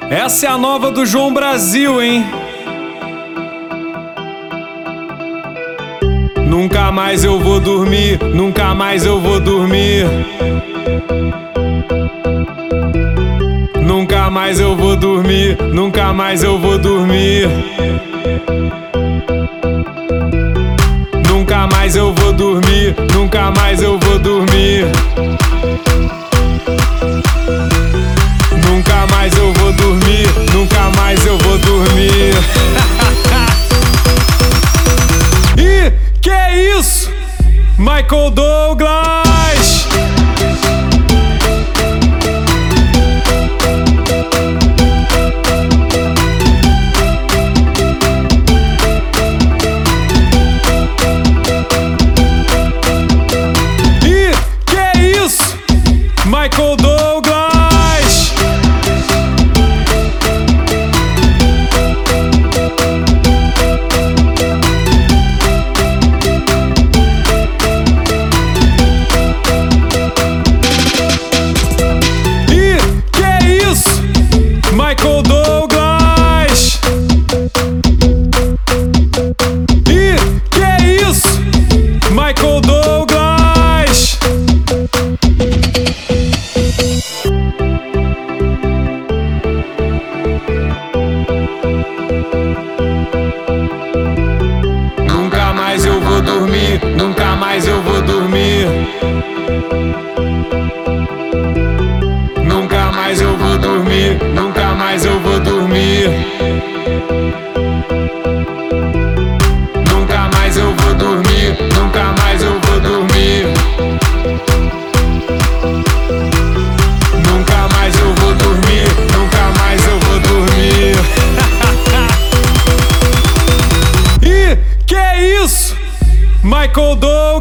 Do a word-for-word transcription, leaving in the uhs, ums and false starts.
Essa é a nova do João Brasil, hein? Nunca mais eu vou dormir, nunca mais eu vou dormir. Nunca mais eu vou dormir, nunca mais eu vou dormir. Nunca mais eu vou dormir, nunca mais eu vou dormir. Nunca mais eu vou dormir, nunca mais eu vou dormir. E que é isso? Michael Douglas. E que é isso? Michael Douglas. Michael Douglas. E que é isso? Michael Douglas. Nunca mais eu vou dormir, nunca mais eu vou dormir. Nunca mais eu vou dormir, nunca mais eu vou dormir. Nunca mais eu vou dormir, nunca mais eu vou dormir. Nunca mais eu vou dormir, nunca mais eu vou dormir. E que é isso? Michael Douglas.